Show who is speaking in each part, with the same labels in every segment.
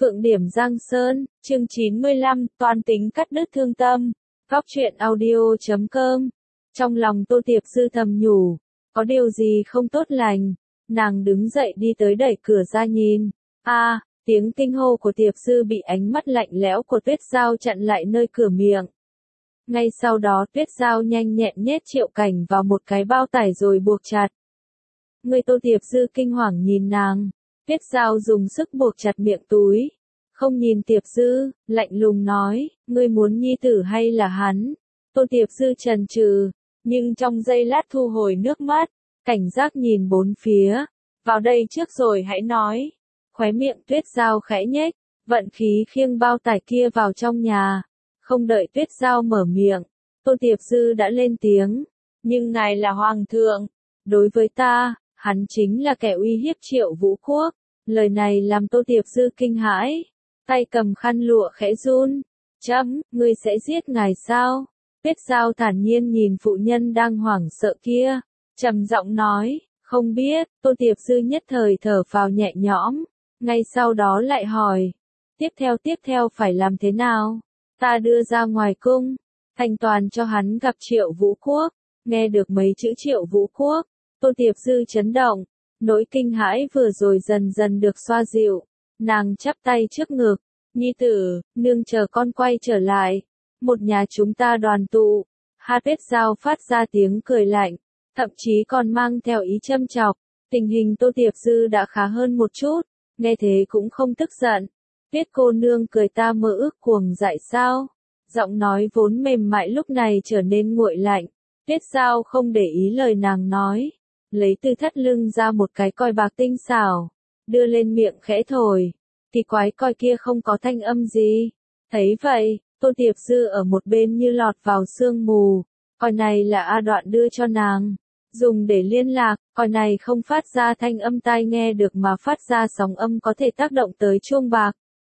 Speaker 1: Phượng Điểm Giang Sơn, chương 95, toan tính cắt đứt thương tâm. Góc truyện audio.com. Trong lòng Tô Tiệp Dư thầm nhủ, có điều gì không tốt lành. Nàng đứng dậy đi tới đẩy cửa ra nhìn. Tiếng kinh hô của Tiệp Dư bị ánh mắt lạnh lẽo của Tuyết Giao chặn lại nơi cửa miệng. Ngay sau đó Tuyết Giao nhanh nhẹn nhét Triệu Cảnh vào một cái bao tải rồi buộc chặt. Người Tô Tiệp Dư kinh hoàng nhìn nàng. Tuyết Giao dùng sức buộc chặt miệng túi. Không nhìn Tiệp Dư, lạnh lùng nói, ngươi muốn nhi tử hay là hắn? Tô Tiệp Dư chần chừ, nhưng trong giây lát thu hồi nước mắt, cảnh giác nhìn bốn phía. Vào đây trước rồi hãy nói. Khóe miệng Tuyết Giao khẽ nhếch, vận khí khiêng bao tải kia vào trong nhà. Không đợi Tuyết Giao mở miệng, Tô Tiệp Dư đã lên tiếng. Nhưng ngài là hoàng thượng. Đối với ta, hắn chính là kẻ uy hiếp Triệu Vũ Quốc. Lời này làm Tô Tiệp Dư kinh hãi. Tay cầm khăn lụa khẽ run. Ngươi sẽ giết ngài sao? Tuyết Giao thản nhiên nhìn phụ nhân đang hoảng sợ kia. Trầm giọng nói, không biết. Tô Tiệp Dư nhất thời thở phào nhẹ nhõm. Ngay sau đó lại hỏi. Tiếp theo phải làm thế nào? Ta đưa ra ngoài cung. Thanh toàn cho hắn gặp Triệu Vũ Quốc. Nghe được mấy chữ Triệu Vũ Quốc. Tô Tiệp Dư chấn động. Nỗi kinh hãi vừa rồi dần dần được xoa dịu. Nàng chắp tay trước ngực. Nhi tử, nương chờ con quay trở lại. Một nhà chúng ta đoàn tụ. Tuyết Giao phát ra tiếng cười lạnh. Thậm chí còn mang theo ý châm chọc. Tình hình Tô Tiệp Dư đã khá hơn một chút. Nghe thế cũng không tức giận. Tuyết cô nương cười ta mơ ước cuồng dại sao? Giọng nói vốn mềm mại lúc này trở nên nguội lạnh. Tuyết Giao không để ý lời nàng nói. Lấy từ thắt lưng ra một cái coi bạc tinh xảo. Đưa lên miệng khẽ thổi. Kỳ quái coi kia không có thanh âm gì. Thấy vậy, Tô Tiệp Dư ở một bên như lọt vào sương mù. Coi này là A Đoạn đưa cho nàng. Dùng để liên lạc, coi này không phát ra thanh âm tai nghe được mà phát ra sóng âm có thể tác động tới chuông bạc.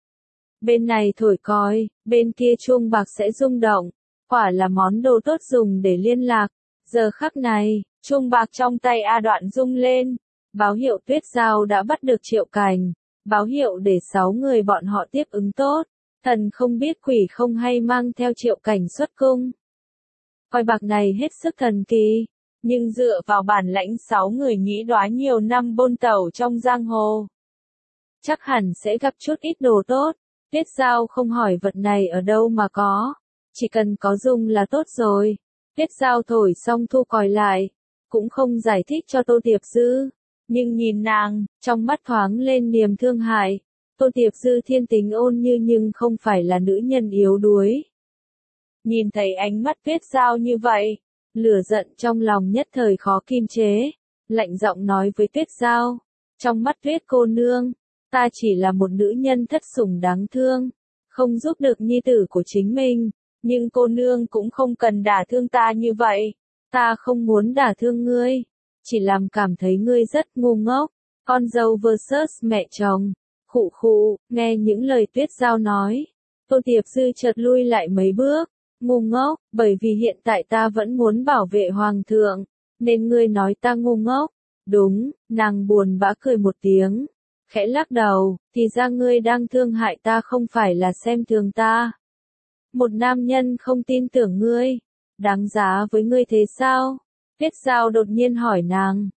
Speaker 1: Bên này thổi còi, bên kia chuông bạc sẽ rung động. Quả là món đồ tốt dùng để liên lạc. Giờ khắc này, chuông bạc trong tay A Đoạn rung lên. Báo hiệu Tuyết Giao đã bắt được Triệu Cảnh. Báo hiệu để 6 người bọn họ tiếp ứng tốt. Thần không biết quỷ không hay mang theo Triệu Cảnh xuất cung. Coi bạc này hết sức thần kỳ. Nhưng dựa vào bản lãnh 6 người nhĩ đoá nhiều năm bôn tẩu trong giang hồ. Chắc hẳn sẽ gặp chút ít đồ tốt. Tuyết Giao không hỏi vật này ở đâu mà có. Chỉ cần có dùng là tốt rồi. Tuyết Giao thổi xong thu còi lại. Cũng không giải thích cho Tô Tiệp Dư. Nhưng nhìn nàng, trong mắt thoáng lên niềm thương hại. Tô Tiệp Dư thiên tính ôn như nhưng không phải là nữ nhân yếu đuối. Nhìn thấy ánh mắt Tuyết Giao như vậy, lửa giận trong lòng nhất thời khó kiềm chế. Lạnh giọng nói với Tuyết Giao. Trong mắt Tuyết cô nương, ta chỉ là một nữ nhân thất sủng đáng thương. Không giúp được nhi tử của chính mình. Nhưng cô nương cũng không cần đả thương ta như vậy. Ta không muốn đả thương ngươi. Chỉ làm cảm thấy ngươi rất ngu ngốc. Con dâu versus mẹ chồng. Khụ, nghe những lời Tuyết Giao nói. Tô Tiệp Dư chợt lui lại mấy bước. Ngu ngốc, bởi vì hiện tại ta vẫn muốn bảo vệ hoàng thượng. Nên ngươi nói ta ngu ngốc. Đúng, nàng buồn bã cười một tiếng. Khẽ lắc đầu, thì ra ngươi đang thương hại ta không phải là xem thường ta. Một nam nhân không tin tưởng ngươi. Đáng giá với ngươi thế sao? Tuyết Giao đột nhiên hỏi nàng.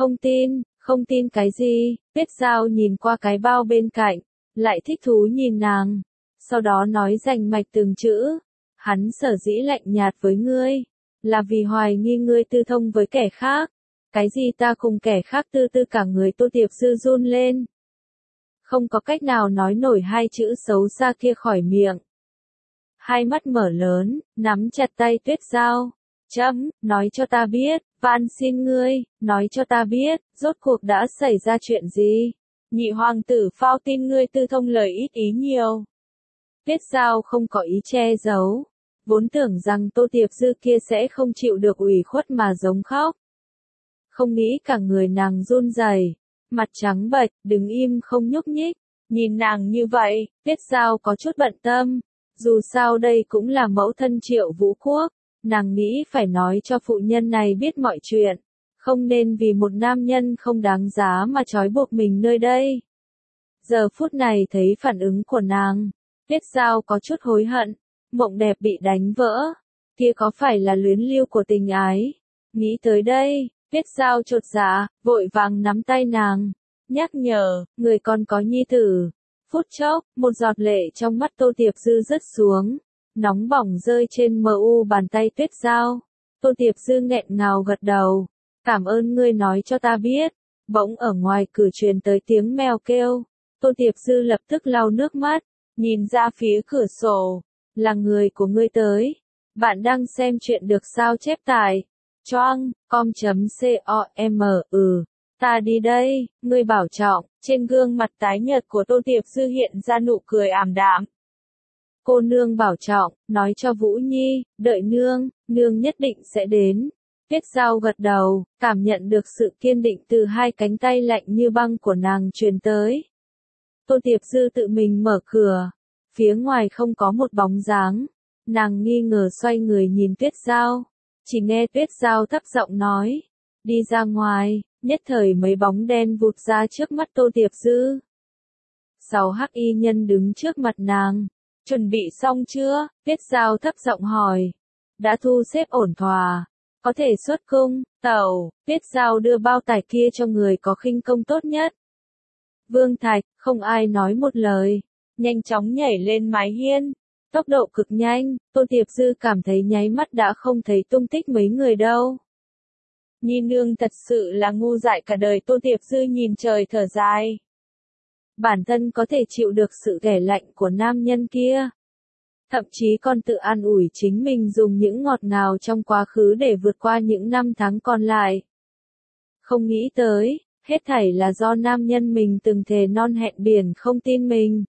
Speaker 1: Không tin cái gì? Tuyết Giao nhìn qua cái bao bên cạnh, lại thích thú nhìn nàng. Sau đó nói rành mạch từng chữ. Hắn sở dĩ lạnh nhạt với ngươi, là vì hoài nghi ngươi tư thông với kẻ khác. Cái gì ta cùng kẻ khác tư cả người Tô Tiệp Dư run lên. Không có cách nào nói nổi hai chữ xấu xa kia khỏi miệng. Hai mắt mở lớn, nắm chặt tay Tuyết Giao. Nói cho ta biết, van xin ngươi, nói cho ta biết, rốt cuộc đã xảy ra chuyện gì. Nhị hoàng tử phao tin ngươi tư thông lời ít ý nhiều. Tuyết Giao không có ý che giấu. Vốn tưởng rằng Tô Tiệp Dư kia sẽ không chịu được ủy khuất mà giống khóc. Không nghĩ cả người nàng run rẩy, mặt trắng bệch, đứng im không nhúc nhích. Nhìn nàng như vậy, Tuyết Giao có chút bận tâm. Dù sao đây cũng là mẫu thân Triệu Vũ Quốc. Nàng nghĩ phải nói cho phụ nhân này biết mọi chuyện. Không nên vì một nam nhân không đáng giá mà trói buộc mình nơi đây. Giờ phút này thấy phản ứng của nàng, Tuyết Giao có chút hối hận, mộng đẹp bị đánh vỡ, kia có phải là luyến lưu của tình ái? Nghĩ tới đây, Tuyết Giao chột dạ, vội vàng nắm tay nàng, nhắc nhở, người còn có nhi tử. Phút chốc, một giọt lệ trong mắt Tô Tiệp Dư rớt xuống, nóng bỏng rơi trên mu bàn tay Tuyết Giao. Tô Tiệp Dư nghẹn ngào gật đầu, cảm ơn ngươi nói cho ta biết. Bỗng ở ngoài cửa truyền tới tiếng mèo kêu, Tô Tiệp Dư lập tức lau nước mắt, nhìn ra phía cửa sổ, là người của ngươi tới. Bạn đang xem chuyện được sao chép tại choang.com, ta đi đây, ngươi bảo trọng. Trên gương mặt tái nhợt của Tô Tiệp Dư hiện ra nụ cười ảm đạm. Cô nương bảo trọng, nói cho Vũ Nhi, đợi nương, nương nhất định sẽ đến. Tuyết Giao gật đầu, cảm nhận được sự kiên định từ hai cánh tay lạnh như băng của nàng truyền tới. Tô Tiệp Dư tự mình mở cửa, phía ngoài không có một bóng dáng, nàng nghi ngờ xoay người nhìn Tuyết Giao, chỉ nghe Tuyết Giao thấp giọng nói, đi ra ngoài, nhất thời mấy bóng đen vụt ra trước mắt Tô Tiệp Dư. 6 hắc y nhân đứng trước mặt nàng, chuẩn bị xong chưa? Tuyết Giao thấp giọng hỏi, đã thu xếp ổn thỏa. Có thể xuất cung, tàu. Tuyết Giao đưa bao tải kia cho người có khinh công tốt nhất. Vương Thạch, không ai nói một lời, nhanh chóng nhảy lên mái hiên, tốc độ cực nhanh, Tô Tiệp Dư cảm thấy nháy mắt đã không thấy tung tích mấy người đâu. Nhi nương thật sự là ngu dại cả đời. Tô Tiệp Dư nhìn trời thở dài. Bản thân có thể chịu được sự ghẻ lạnh của nam nhân kia. Thậm chí còn tự an ủi chính mình dùng những ngọt ngào trong quá khứ để vượt qua những năm tháng còn lại. Không nghĩ tới, hết thảy là do nam nhân mình từng thề non hẹn biển không tin mình.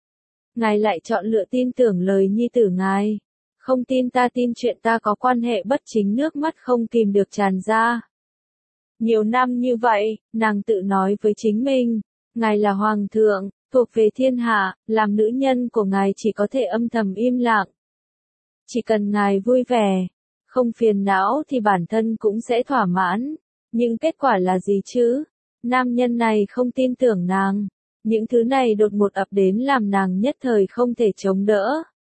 Speaker 1: Ngài lại chọn lựa tin tưởng lời nhi tử ngài. Không tin ta tin chuyện ta có quan hệ bất chính, nước mắt không kìm được tràn ra. Nhiều năm như vậy, nàng tự nói với chính mình, ngài là hoàng thượng, thuộc về thiên hạ, làm nữ nhân của ngài chỉ có thể âm thầm im lặng. Chỉ cần ngài vui vẻ, không phiền não thì bản thân cũng sẽ thỏa mãn. Nhưng kết quả là gì chứ? Nam nhân này không tin tưởng nàng. Những thứ này đột ngột ập đến làm nàng nhất thời không thể chống đỡ.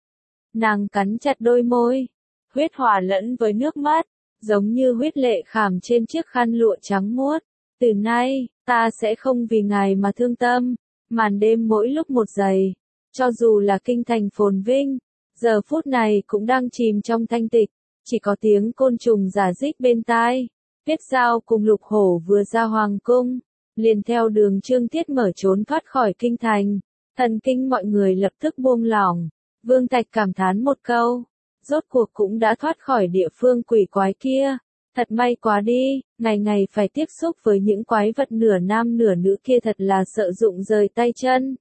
Speaker 1: Nàng cắn chặt đôi môi, huyết hòa lẫn với nước mắt, giống như huyết lệ khảm trên chiếc khăn lụa trắng muốt. Từ nay, ta sẽ không vì ngài mà thương tâm. Màn đêm mỗi lúc một giây, cho dù là kinh thành phồn vinh, giờ phút này cũng đang chìm trong thanh tịch, chỉ có tiếng côn trùng rả rích bên tai. Tuyết Giao cùng Lục Hổ vừa ra hoàng cung, liền theo đường Trương Tiết mở trốn thoát khỏi kinh thành. Thần kinh mọi người lập tức buông lỏng. Vương Thạch cảm thán một câu, rốt cuộc cũng đã thoát khỏi địa phương quỷ quái kia. Thật may quá đi, ngày ngày phải tiếp xúc với những quái vật nửa nam nửa nữ kia thật là sợ rụng rời tay chân.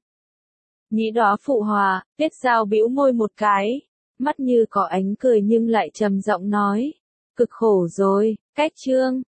Speaker 1: Nhĩ đó phụ hòa, Tuyết Giao bĩu môi một cái, mắt như có ánh cười nhưng lại trầm giọng nói, cực khổ rồi, cách chương.